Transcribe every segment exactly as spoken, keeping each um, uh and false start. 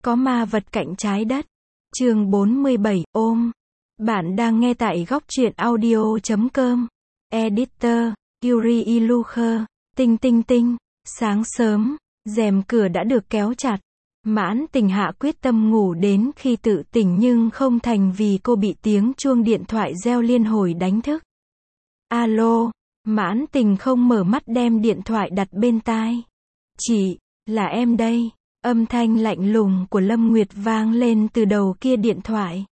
Có ma vật cạnh trái đất. Chương bốn mươi bảy, ôm. Bạn đang nghe tại góc truyện audio chấm com. Editor, Yuri Ilucher. Tinh tinh tinh. Sáng sớm, rèm cửa đã được kéo chặt. Mãn Tình hạ quyết tâm ngủ đến khi tự tỉnh nhưng không thành vì cô bị tiếng chuông điện thoại reo liên hồi đánh thức. Alo, Mãn Tình không mở mắt đem điện thoại đặt bên tai. Chị, là em đây. Âm thanh lạnh lùng của Lâm Nguyệt vang lên từ đầu kia điện thoại.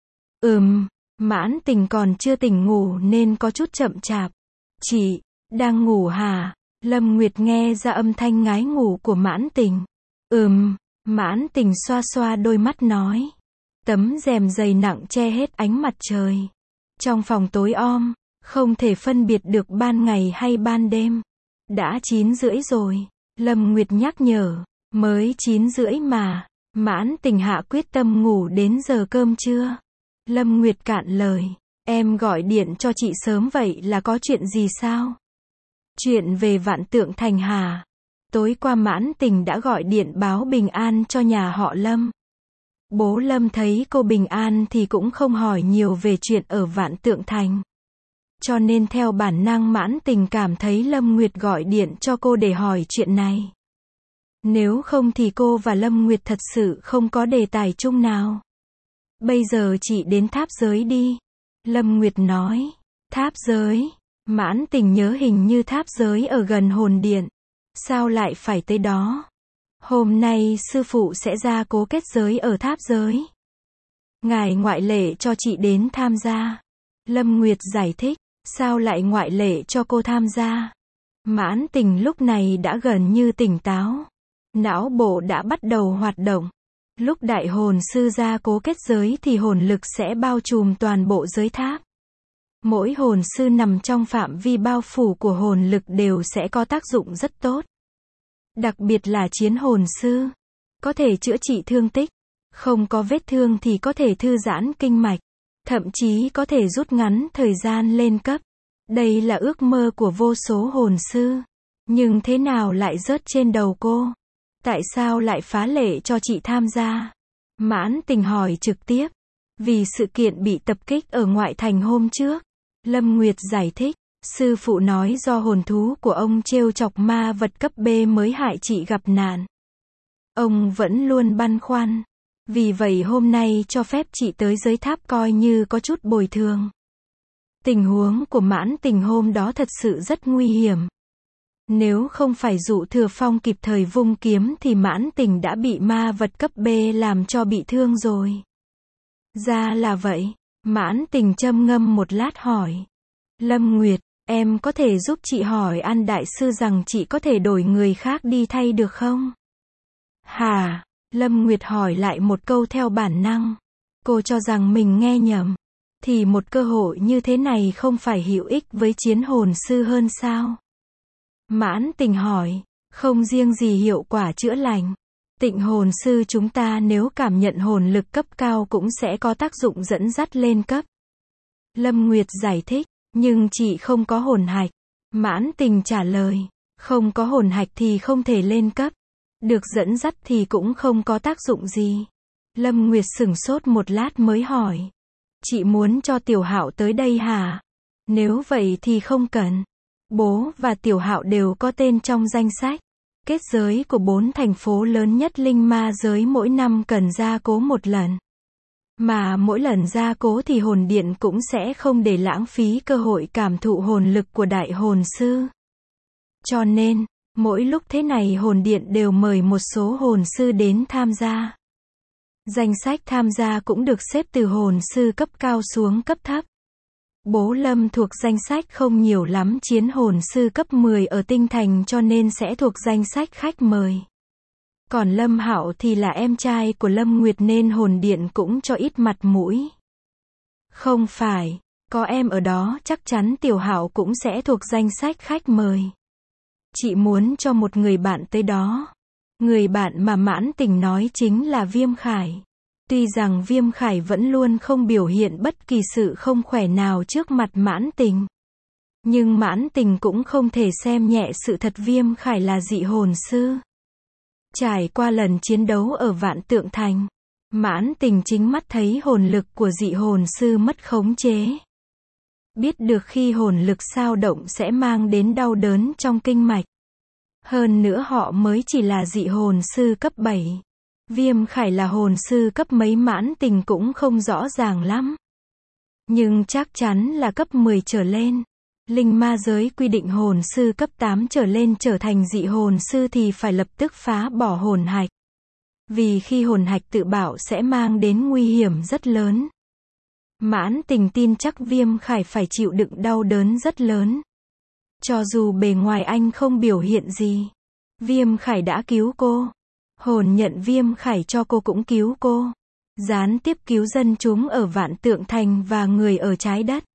Ừm, Mãn Tình còn chưa tỉnh ngủ nên có chút chậm chạp. Chị, đang ngủ hả? Lâm Nguyệt nghe ra âm thanh ngái ngủ của Mãn Tình. Ừm, Mãn Tình xoa xoa đôi mắt nói. Tấm rèm dày nặng che hết ánh mặt trời. Trong phòng tối om, không thể phân biệt được ban ngày hay ban đêm. Đã chín rưỡi rồi, Lâm Nguyệt nhắc nhở. Mới chín rưỡi mà. Mãn Tình hạ quyết tâm ngủ đến giờ cơm trưa. Lâm Nguyệt cạn lời. Em gọi điện cho chị sớm vậy là có chuyện gì sao? Chuyện về Vạn Tượng Thành hả? Tối qua Mãn Tình đã gọi điện báo bình an cho nhà họ Lâm. Bố Lâm thấy cô bình an thì cũng không hỏi nhiều về chuyện ở Vạn Tượng Thành. Cho nên theo bản năng Mãn Tình cảm thấy Lâm Nguyệt gọi điện cho cô để hỏi chuyện này. Nếu không thì cô và Lâm Nguyệt thật sự không có đề tài chung nào. Bây giờ chị đến tháp giới đi. Lâm Nguyệt nói. Tháp giới. Mãn Tình nhớ hình như tháp giới ở gần hồn điện. Sao lại phải tới đó? Hôm nay sư phụ sẽ ra cố kết giới ở tháp giới. Ngài ngoại lệ cho chị đến tham gia. Lâm Nguyệt giải thích. Sao lại ngoại lệ cho cô tham gia? Mãn Tình lúc này đã gần như tỉnh táo. Não bộ đã bắt đầu hoạt động. Lúc đại hồn sư ra cố kết giới thì hồn lực sẽ bao trùm toàn bộ giới tháp. Mỗi hồn sư nằm trong phạm vi bao phủ của hồn lực đều sẽ có tác dụng rất tốt. Đặc biệt là chiến hồn sư. Có thể chữa trị thương tích. Không có vết thương thì có thể thư giãn kinh mạch. Thậm chí có thể rút ngắn thời gian lên cấp. Đây là ước mơ của vô số hồn sư. Nhưng thế nào lại rớt trên đầu cô? Tại sao lại phá lệ cho chị tham gia? Mãn Tình hỏi trực tiếp. Vì sự kiện bị tập kích ở ngoại thành hôm trước. Lâm Nguyệt giải thích. Sư phụ nói do hồn thú của ông trêu chọc ma vật cấp B mới hại chị gặp nạn. Ông vẫn luôn băn khoăn. Vì vậy hôm nay cho phép chị tới giới tháp coi như có chút bồi thường. Tình huống của Mãn Tình hôm đó thật sự rất nguy hiểm. Nếu không phải Dụ Thừa Phong kịp thời vung kiếm thì Mãn Tình đã bị ma vật cấp B làm cho bị thương rồi. Ra là vậy. Mãn Tình châm ngâm một lát hỏi. Lâm Nguyệt, em có thể giúp chị hỏi An Đại Sư rằng chị có thể đổi người khác đi thay được không? Hả? Lâm Nguyệt hỏi lại một câu theo bản năng. Cô cho rằng mình nghe nhầm. Thì một cơ hội như thế này không phải hữu ích với chiến hồn sư hơn sao? Mãn Tình hỏi. Không riêng gì hiệu quả chữa lành. Tịnh hồn sư chúng ta nếu cảm nhận hồn lực cấp cao cũng sẽ có tác dụng dẫn dắt lên cấp. Lâm Nguyệt giải thích. Nhưng chị không có hồn hạch. Mãn Tình trả lời. Không có hồn hạch thì không thể lên cấp. Được dẫn dắt thì cũng không có tác dụng gì. Lâm Nguyệt sửng sốt một lát mới hỏi. Chị muốn cho Tiểu Hạo tới đây hả? Nếu vậy thì không cần. Bố và Tiểu Hạo đều có tên trong danh sách. Kết giới của bốn thành phố lớn nhất linh ma giới mỗi năm cần gia cố một lần. Mà mỗi lần gia cố thì hồn điện cũng sẽ không để lãng phí cơ hội cảm thụ hồn lực của đại hồn sư. Cho nên, mỗi lúc thế này hồn điện đều mời một số hồn sư đến tham gia. Danh sách tham gia cũng được xếp từ hồn sư cấp cao xuống cấp thấp. Bố Lâm thuộc danh sách không nhiều lắm chiến hồn sư cấp mười ở Tinh Thành cho nên sẽ thuộc danh sách khách mời. Còn Lâm Hạo thì là em trai của Lâm Nguyệt nên hồn điện cũng cho ít mặt mũi. Không phải, có em ở đó chắc chắn Tiểu Hạo cũng sẽ thuộc danh sách khách mời. Chị muốn cho một người bạn tới đó. Người bạn mà Mãn Tình nói chính là Viêm Khải. Tuy rằng Viêm Khải vẫn luôn không biểu hiện bất kỳ sự không khỏe nào trước mặt Mãn Tình. Nhưng Mãn Tình cũng không thể xem nhẹ sự thật Viêm Khải là dị hồn sư. Trải qua lần chiến đấu ở Vạn Tượng Thành, Mãn Tình chính mắt thấy hồn lực của dị hồn sư mất khống chế. Biết được khi hồn lực dao động sẽ mang đến đau đớn trong kinh mạch. Hơn nữa họ mới chỉ là dị hồn sư cấp bảy. Viêm Khải là hồn sư cấp mấy Mãn Tình cũng không rõ ràng lắm. Nhưng chắc chắn là cấp mười trở lên. Linh ma giới quy định hồn sư cấp tám trở lên trở thành dị hồn sư thì phải lập tức phá bỏ hồn hạch. Vì khi hồn hạch tự bạo sẽ mang đến nguy hiểm rất lớn. Mãn Tình tin chắc Viêm Khải phải chịu đựng đau đớn rất lớn. Cho dù bề ngoài anh không biểu hiện gì, Viêm Khải đã cứu cô. Hồn nhận Viêm Khải cho cô cũng cứu cô. Gián tiếp cứu dân chúng ở Vạn Tượng Thành và người ở trái đất.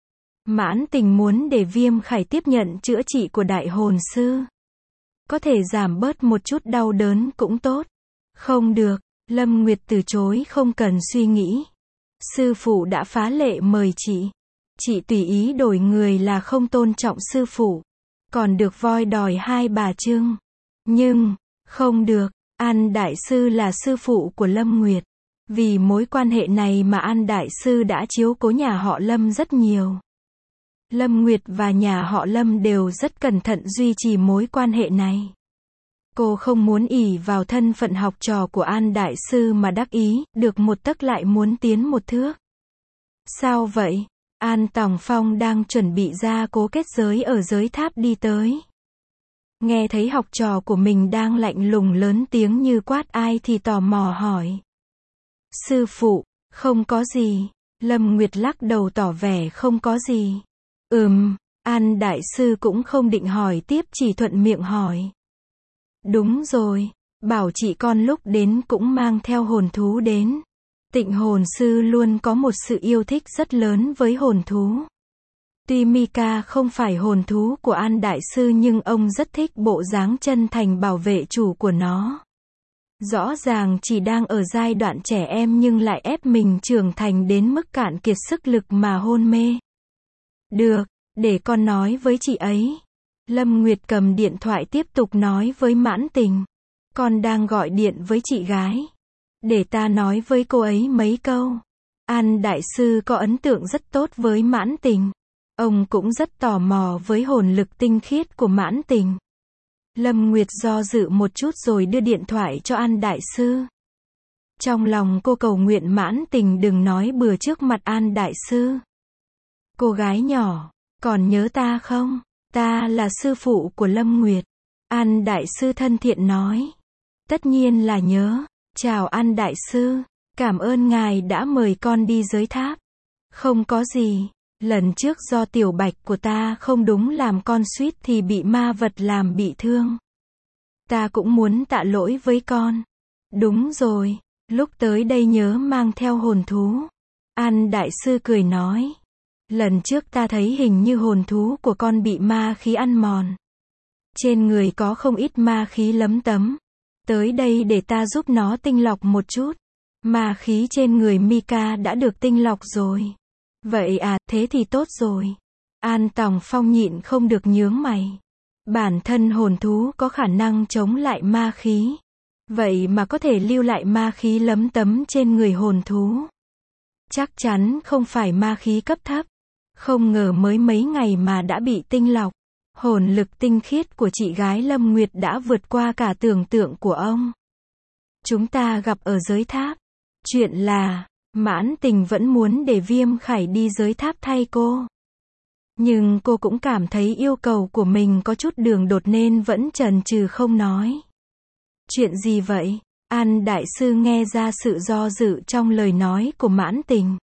Mãn Tình muốn để Viêm Khải tiếp nhận chữa trị của đại hồn sư. Có thể giảm bớt một chút đau đớn cũng tốt. Không được, Lâm Nguyệt từ chối không cần suy nghĩ. Sư phụ đã phá lệ mời chị. Chị tùy ý đổi người là không tôn trọng sư phụ. Còn được voi đòi hai bà trưng. Nhưng, không được, An Đại Sư là sư phụ của Lâm Nguyệt. Vì mối quan hệ này mà An Đại Sư đã chiếu cố nhà họ Lâm rất nhiều. Lâm Nguyệt và nhà họ Lâm đều rất cẩn thận duy trì mối quan hệ này. Cô không muốn ỷ vào thân phận học trò của An Đại Sư mà đắc ý, được một tấc lại muốn tiến một thước. Sao vậy? An Tòng Phong đang chuẩn bị ra cố kết giới ở giới tháp đi tới. Nghe thấy học trò của mình đang lạnh lùng lớn tiếng như quát ai thì tò mò hỏi. Sư phụ, không có gì. Lâm Nguyệt lắc đầu tỏ vẻ không có gì. Ừm, An Đại Sư cũng không định hỏi tiếp chỉ thuận miệng hỏi. Đúng rồi, bảo chị con lúc đến cũng mang theo hồn thú đến. Tịnh hồn sư luôn có một sự yêu thích rất lớn với hồn thú. Tuy Mika không phải hồn thú của An Đại Sư nhưng ông rất thích bộ dáng chân thành bảo vệ chủ của nó. Rõ ràng chỉ đang ở giai đoạn trẻ em nhưng lại ép mình trưởng thành đến mức cạn kiệt sức lực mà hôn mê. Được, để con nói với chị ấy. Lâm Nguyệt cầm điện thoại tiếp tục nói với Mãn Tình. Con đang gọi điện với chị gái. Để ta nói với cô ấy mấy câu. An Đại Sư có ấn tượng rất tốt với Mãn Tình. Ông cũng rất tò mò với hồn lực tinh khiết của Mãn Tình. Lâm Nguyệt do dự một chút rồi đưa điện thoại cho An Đại Sư. Trong lòng cô cầu nguyện Mãn Tình đừng nói bừa trước mặt An Đại Sư. Cô gái nhỏ, còn nhớ ta không? Ta là sư phụ của Lâm Nguyệt. An Đại Sư thân thiện nói. Tất nhiên là nhớ. Chào An Đại Sư. Cảm ơn ngài đã mời con đi giới tháp. Không có gì. Lần trước do tiểu bạch của ta không đúng làm con suýt thì bị ma vật làm bị thương. Ta cũng muốn tạ lỗi với con. Đúng rồi. Lúc tới đây nhớ mang theo hồn thú. An Đại Sư cười nói. Lần trước ta thấy hình như hồn thú của con bị ma khí ăn mòn. Trên người có không ít ma khí lấm tấm. Tới đây để ta giúp nó tinh lọc một chút. Ma khí trên người Mika đã được tinh lọc rồi. Vậy à, thế thì tốt rồi. An Tòng Phong nhịn không được nhướng mày. Bản thân hồn thú có khả năng chống lại ma khí. Vậy mà có thể lưu lại ma khí lấm tấm trên người hồn thú. Chắc chắn không phải ma khí cấp thấp. Không ngờ mới mấy ngày mà đã bị tinh lọc. Hồn lực tinh khiết của chị gái Lâm Nguyệt đã vượt qua cả tưởng tượng của ông. Chúng ta gặp ở giới tháp. Chuyện là, Mãn Tình vẫn muốn để Viêm Khải đi giới tháp thay cô. Nhưng cô cũng cảm thấy yêu cầu của mình có chút đường đột nên vẫn chần chừ không nói. Chuyện gì vậy? An Đại Sư nghe ra sự do dự trong lời nói của Mãn Tình.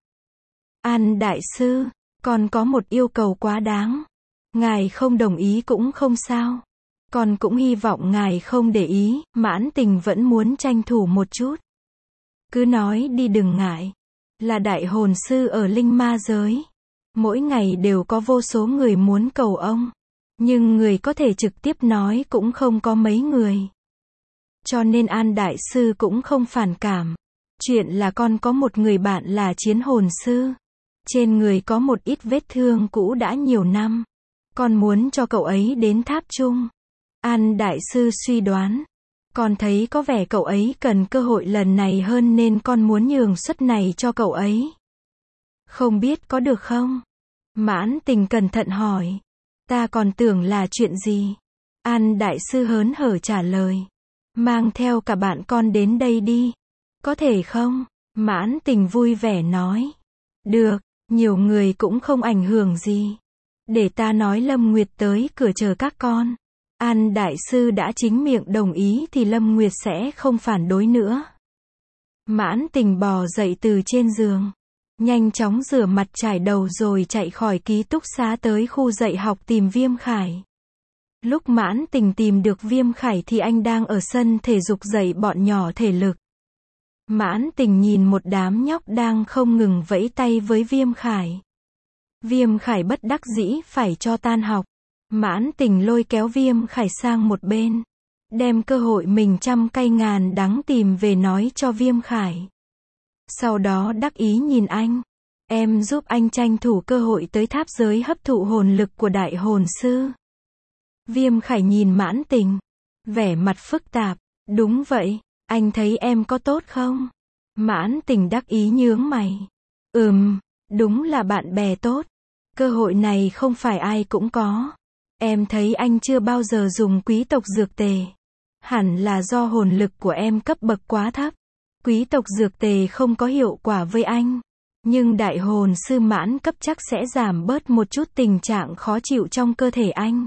An Đại Sư, con có một yêu cầu quá đáng. Ngài không đồng ý cũng không sao. Con cũng hy vọng ngài không để ý, Mãn Tình vẫn muốn tranh thủ một chút. Cứ nói đi đừng ngại. Là đại hồn sư ở linh ma giới. Mỗi ngày đều có vô số người muốn cầu ông. Nhưng người có thể trực tiếp nói cũng không có mấy người. Cho nên An Đại Sư cũng không phản cảm. Chuyện là con có một người bạn là chiến hồn sư. Trên người có một ít vết thương cũ đã nhiều năm. Con muốn cho cậu ấy đến tháp chung. An Đại Sư suy đoán. Con thấy có vẻ cậu ấy cần cơ hội lần này hơn nên con muốn nhường suất này cho cậu ấy. Không biết có được không? Mãn Tình cẩn thận hỏi. Ta còn tưởng là chuyện gì? An đại sư hớn hở trả lời. Mang theo cả bạn con đến đây đi. Có thể không? Mãn Tình vui vẻ nói. Được, nhiều người cũng không ảnh hưởng gì. Để ta nói Lâm Nguyệt tới cửa chờ các con. An đại sư đã chính miệng đồng ý thì Lâm Nguyệt sẽ không phản đối nữa. Mãn Tình bò dậy từ trên giường. Nhanh chóng rửa mặt trải đầu rồi chạy khỏi ký túc xá tới khu dạy học tìm Viêm Khải. Lúc Mãn Tình tìm được Viêm Khải thì anh đang ở sân thể dục dạy bọn nhỏ thể lực. Mãn Tình nhìn một đám nhóc đang không ngừng vẫy tay với Viêm Khải. Viêm Khải bất đắc dĩ phải cho tan học. Mãn Tình lôi kéo Viêm Khải sang một bên. Đem cơ hội mình trăm cây ngàn đắng tìm về nói cho Viêm Khải. Sau đó đắc ý nhìn anh. Em giúp anh tranh thủ cơ hội tới tháp giới hấp thụ hồn lực của đại hồn sư. Viêm Khải nhìn Mãn Tình. Vẻ mặt phức tạp. Đúng vậy, anh thấy em có tốt không? Mãn Tình đắc ý nhướng mày. Ừm, đúng là bạn bè tốt. Cơ hội này không phải ai cũng có. Em thấy anh chưa bao giờ dùng quý tộc dược tề. Hẳn là do hồn lực của em cấp bậc quá thấp. Quý tộc dược tề không có hiệu quả với anh. Nhưng đại hồn sư mãn cấp chắc sẽ giảm bớt một chút tình trạng khó chịu trong cơ thể anh.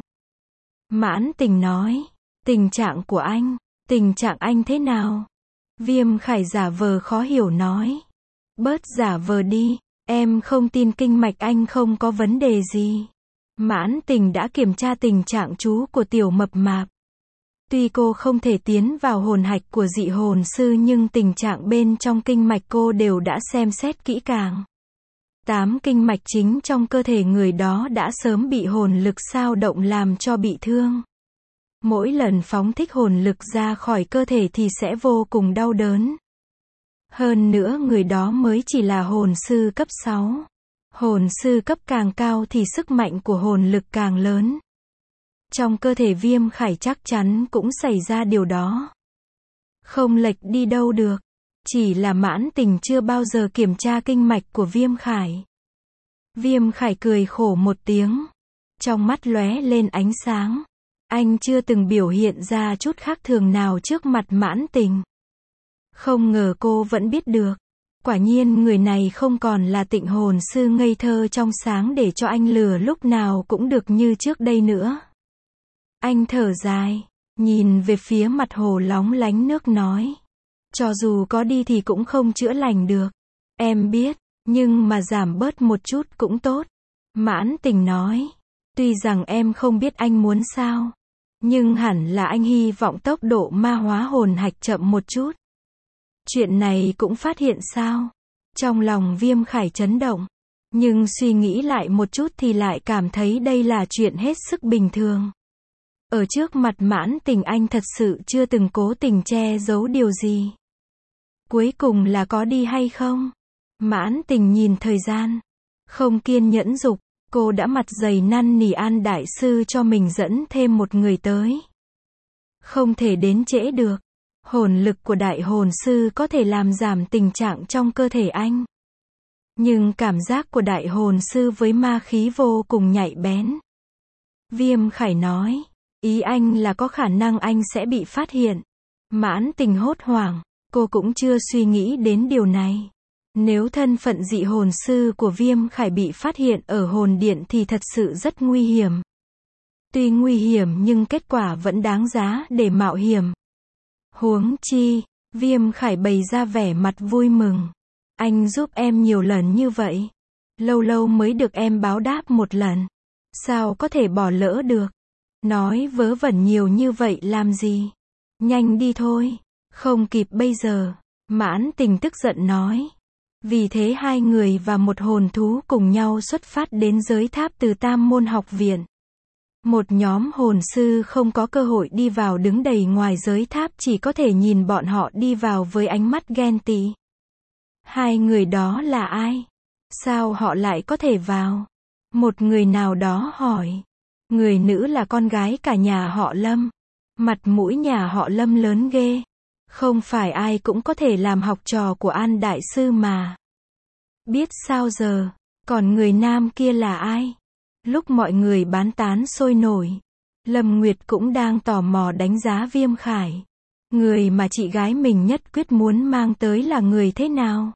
Mãn Tình nói. Tình trạng của anh? Tình trạng anh thế nào? Viêm Khải giả vờ khó hiểu nói. Bớt giả vờ đi. Em không tin kinh mạch anh không có vấn đề gì. Mãn Tình đã kiểm tra tình trạng chú của tiểu mập mạp. Tuy cô không thể tiến vào hồn hạch của dị hồn sư nhưng tình trạng bên trong kinh mạch cô đều đã xem xét kỹ càng. Tám kinh mạch chính trong cơ thể người đó đã sớm bị hồn lực xao động làm cho bị thương. Mỗi lần phóng thích hồn lực ra khỏi cơ thể thì sẽ vô cùng đau đớn. Hơn nữa người đó mới chỉ là hồn sư cấp sáu. Hồn sư cấp càng cao thì sức mạnh của hồn lực càng lớn. Trong cơ thể Viêm Khải chắc chắn cũng xảy ra điều đó. Không lệch đi đâu được. Chỉ là Mãn Tình chưa bao giờ kiểm tra kinh mạch của Viêm Khải. Viêm Khải cười khổ một tiếng. Trong mắt lóe lên ánh sáng. Anh chưa từng biểu hiện ra chút khác thường nào trước mặt Mãn Tình. Không ngờ cô vẫn biết được. Quả nhiên người này không còn là tịnh hồn sư ngây thơ trong sáng để cho anh lừa lúc nào cũng được như trước đây nữa. Anh thở dài, nhìn về phía mặt hồ lóng lánh nước nói. Cho dù có đi thì cũng không chữa lành được. Em biết, nhưng mà giảm bớt một chút cũng tốt. Mãn Tình nói. Tuy rằng em không biết anh muốn sao. Nhưng hẳn là anh hy vọng tốc độ ma hóa hồn hạch chậm một chút. Chuyện này cũng phát hiện sao? Trong lòng Viêm Khải chấn động. Nhưng suy nghĩ lại một chút thì lại cảm thấy đây là chuyện hết sức bình thường. Ở trước mặt Mãn Tình anh thật sự chưa từng cố tình che giấu điều gì. Cuối cùng là có đi hay không? Mãn Tình nhìn thời gian. Không kiên nhẫn dục, cô đã mặt dày năn nỉ An đại sư cho mình dẫn thêm một người tới. Không thể đến trễ được. Hồn lực của đại hồn sư có thể làm giảm tình trạng trong cơ thể anh. Nhưng cảm giác của đại hồn sư với ma khí vô cùng nhạy bén. Viêm Khải nói. Ý anh là có khả năng anh sẽ bị phát hiện. Mãn Tình hốt hoảng. Cô cũng chưa suy nghĩ đến điều này. Nếu thân phận dị hồn sư của Viêm Khải bị phát hiện ở hồn điện thì thật sự rất nguy hiểm. Tuy nguy hiểm nhưng kết quả vẫn đáng giá để mạo hiểm. Huống chi, Viêm Khải bày ra vẻ mặt vui mừng. Anh giúp em nhiều lần như vậy. Lâu lâu mới được em báo đáp một lần. Sao có thể bỏ lỡ được? Nói vớ vẩn nhiều như vậy làm gì? Nhanh đi thôi. Không kịp bây giờ. Mãn Tình tức giận nói. Vì thế hai người và một hồn thú cùng nhau xuất phát đến giới tháp từ Tam Môn học viện. Một nhóm hồn sư không có cơ hội đi vào đứng đầy ngoài giới tháp chỉ có thể nhìn bọn họ đi vào với ánh mắt ghen tị. Hai người đó là ai? Sao họ lại có thể vào? Một người nào đó hỏi. Người nữ là con gái cả nhà họ Lâm. Mặt mũi nhà họ Lâm lớn ghê. Không phải ai cũng có thể làm học trò của An Đại Sư mà. Biết sao giờ, còn người nam kia là ai? Lúc mọi người bán tán sôi nổi, Lâm Nguyệt cũng đang tò mò đánh giá Viêm Khải. Người mà chị gái mình nhất quyết muốn mang tới là người thế nào?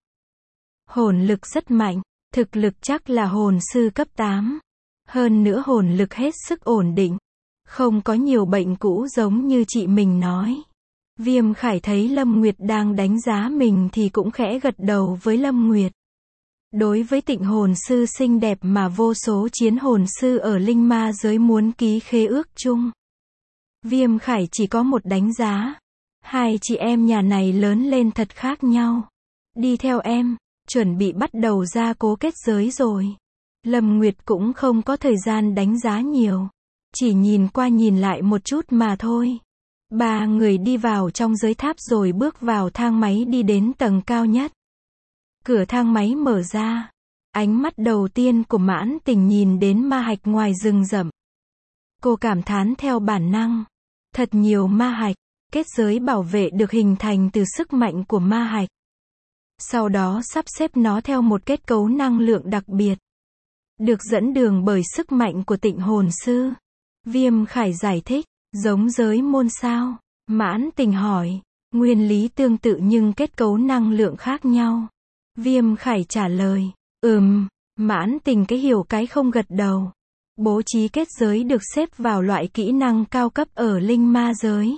Hồn lực rất mạnh, thực lực chắc là hồn sư cấp tám. Hơn nữa hồn lực hết sức ổn định. Không có nhiều bệnh cũ giống như chị mình nói. Viêm Khải thấy Lâm Nguyệt đang đánh giá mình thì cũng khẽ gật đầu với Lâm Nguyệt. Đối với Tịnh hồn sư xinh đẹp mà vô số chiến hồn sư ở linh ma giới muốn ký khế ước chung. Viêm Khải chỉ có một đánh giá. Hai chị em nhà này lớn lên thật khác nhau. Đi theo em, chuẩn bị bắt đầu gia cố kết giới rồi. Lâm Nguyệt cũng không có thời gian đánh giá nhiều. Chỉ nhìn qua nhìn lại một chút mà thôi. Ba người đi vào trong giới tháp rồi bước vào thang máy đi đến tầng cao nhất. Cửa thang máy mở ra. Ánh mắt đầu tiên của Mãn Tình nhìn đến ma hạch ngoài rừng rậm. Cô cảm thán theo bản năng. Thật nhiều ma hạch. Kết giới bảo vệ được hình thành từ sức mạnh của ma hạch. Sau đó sắp xếp nó theo một kết cấu năng lượng đặc biệt. Được dẫn đường bởi sức mạnh của Tịnh hồn sư. Viêm Khải giải thích. Giống giới môn sao? Mãn Tình hỏi. Nguyên lý tương tự nhưng kết cấu năng lượng khác nhau. Viêm Khải trả lời. Ừm. Mãn Tình cái hiểu cái không gật đầu. Bố trí kết giới được xếp vào loại kỹ năng cao cấp ở linh ma giới.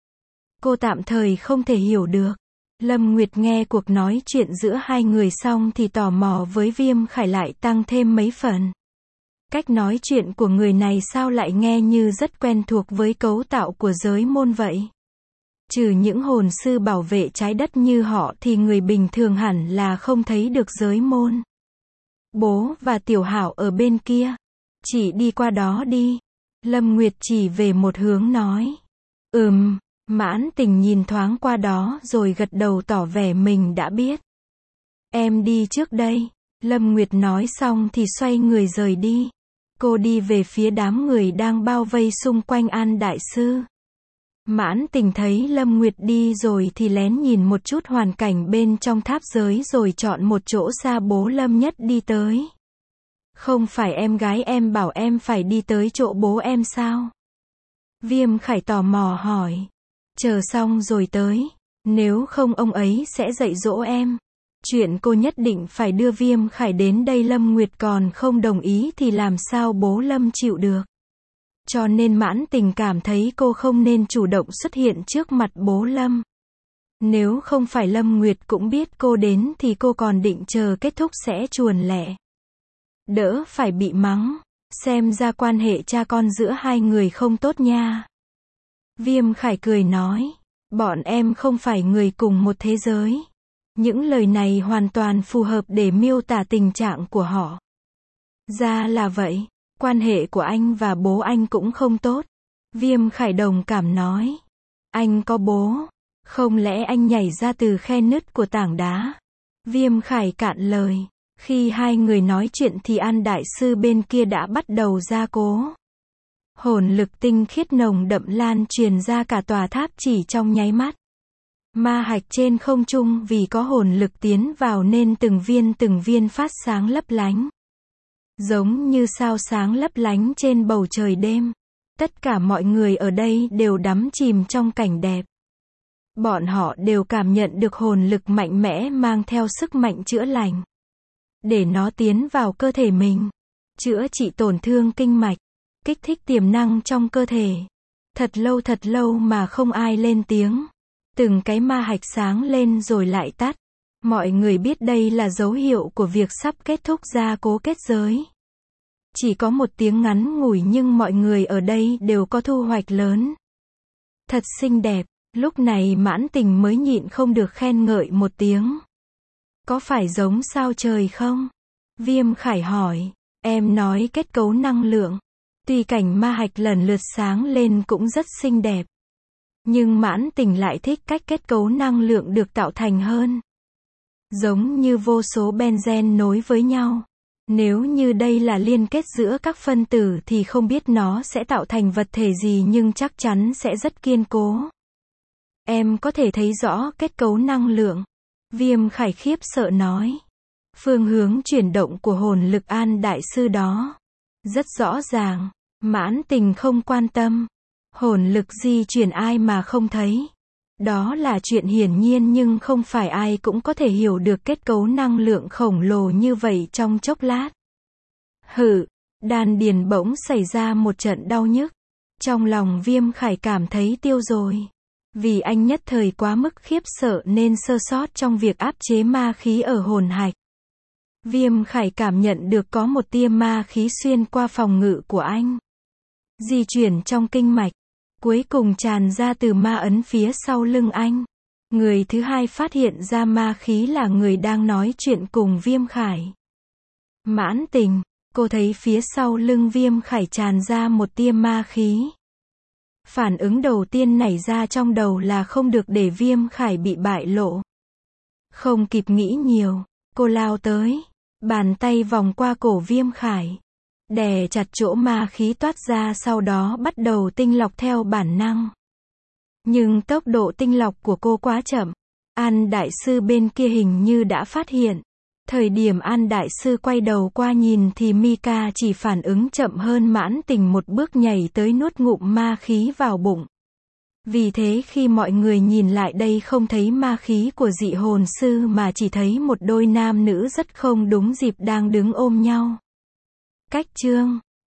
Cô tạm thời không thể hiểu được. Lâm Nguyệt nghe cuộc nói chuyện giữa hai người xong thì tò mò với Viêm Khải lại tăng thêm mấy phần. Cách nói chuyện của người này sao lại nghe như rất quen thuộc với cấu tạo của giới môn vậy? Trừ những hồn sư bảo vệ trái đất như họ thì người bình thường hẳn là không thấy được giới môn. Bố và Tiểu Hảo ở bên kia. Chị đi qua đó đi. Lâm Nguyệt chỉ về một hướng nói. Ừm. Mãn Tình nhìn thoáng qua đó rồi gật đầu tỏ vẻ mình đã biết. Em đi trước đây. Lâm Nguyệt nói xong thì xoay người rời đi. Cô đi về phía đám người đang bao vây xung quanh An Đại Sư. Mãn Tình thấy Lâm Nguyệt đi rồi thì lén nhìn một chút hoàn cảnh bên trong tháp giới rồi chọn một chỗ xa bố Lâm nhất đi tới. Không phải em gái em bảo em phải đi tới chỗ bố em sao? Viêm Khải tò mò hỏi. Chờ xong rồi tới. Nếu không ông ấy sẽ dạy dỗ em. Chuyện cô nhất định phải đưa Viêm Khải đến đây Lâm Nguyệt còn không đồng ý thì làm sao bố Lâm chịu được. Cho nên Mãn Tình cảm thấy cô không nên chủ động xuất hiện trước mặt bố Lâm. Nếu không phải Lâm Nguyệt cũng biết cô đến thì cô còn định chờ kết thúc sẽ chuồn lẻ. Đỡ phải bị mắng. Xem ra quan hệ cha con giữa hai người không tốt nha. Viêm Khải cười nói. Bọn em không phải người cùng một thế giới. Những lời này hoàn toàn phù hợp để miêu tả tình trạng của họ. Ra là vậy. Quan hệ của anh và bố anh cũng không tốt. Viêm Khải đồng cảm nói. Anh có bố. Không lẽ anh nhảy ra từ khe nứt của tảng đá? Viêm Khải cạn lời. Khi hai người nói chuyện thì An Đại Sư bên kia đã bắt đầu gia cố. Hồn lực tinh khiết nồng đậm lan truyền ra cả tòa tháp chỉ trong nháy mắt. Ma hạch trên không trung vì có hồn lực tiến vào nên từng viên từng viên phát sáng lấp lánh. Giống như sao sáng lấp lánh trên bầu trời đêm. Tất cả mọi người ở đây đều đắm chìm trong cảnh đẹp. Bọn họ đều cảm nhận được hồn lực mạnh mẽ mang theo sức mạnh chữa lành. Để nó tiến vào cơ thể mình. Chữa trị tổn thương kinh mạch. Kích thích tiềm năng trong cơ thể. Thật lâu thật lâu mà không ai lên tiếng. Từng cái ma hạch sáng lên rồi lại tắt. Mọi người biết đây là dấu hiệu của việc sắp kết thúc gia cố kết giới. Chỉ có một tiếng ngắn ngủi nhưng mọi người ở đây đều có thu hoạch lớn. Thật xinh đẹp. Lúc này Mãn Tình mới nhịn không được khen ngợi một tiếng. Có phải giống sao trời không? Viêm Khải hỏi. Em nói kết cấu năng lượng. Tuy cảnh ma hạch lần lượt sáng lên cũng rất xinh đẹp. Nhưng Mãn Tình lại thích cách kết cấu năng lượng được tạo thành hơn. Giống như vô số benzen nối với nhau. Nếu như đây là liên kết giữa các phân tử thì không biết nó sẽ tạo thành vật thể gì nhưng chắc chắn sẽ rất kiên cố. Em có thể thấy rõ kết cấu năng lượng. Viêm Khải khiếp sợ nói. Phương hướng chuyển động của hồn lực An Đại Sư đó. Rất rõ ràng. Mãn Tình không quan tâm. Hồn lực di chuyển ai mà không thấy. Đó là chuyện hiển nhiên nhưng không phải ai cũng có thể hiểu được kết cấu năng lượng khổng lồ như vậy trong chốc lát. Hự, đan điền bỗng xảy ra một trận đau nhức. Trong lòng Viêm Khải cảm thấy tiêu rồi. Vì anh nhất thời quá mức khiếp sợ nên sơ sót trong việc áp chế ma khí ở hồn hạch. Viêm Khải cảm nhận được có một tia ma khí xuyên qua phòng ngự của anh. Di chuyển trong kinh mạch. Cuối cùng tràn ra từ ma ấn phía sau lưng anh. Người thứ hai phát hiện ra ma khí là người đang nói chuyện cùng Viêm Khải. Mãn Tình, cô thấy phía sau lưng Viêm Khải tràn ra một tia ma khí. Phản ứng đầu tiên nảy ra trong đầu là không được để Viêm Khải bị bại lộ. Không kịp nghĩ nhiều, cô lao tới, bàn tay vòng qua cổ Viêm Khải. Đè chặt chỗ ma khí toát ra sau đó bắt đầu tinh lọc theo bản năng. Nhưng tốc độ tinh lọc của cô quá chậm. An Đại Sư bên kia hình như đã phát hiện. Thời điểm An Đại Sư quay đầu qua nhìn thì Mika chỉ phản ứng chậm hơn Mãn Tình một bước nhảy tới nuốt ngụm ma khí vào bụng. Vì thế khi mọi người nhìn lại đây không thấy ma khí của dị hồn sư mà chỉ thấy một đôi nam nữ rất không đúng dịp đang đứng ôm nhau. Cách chương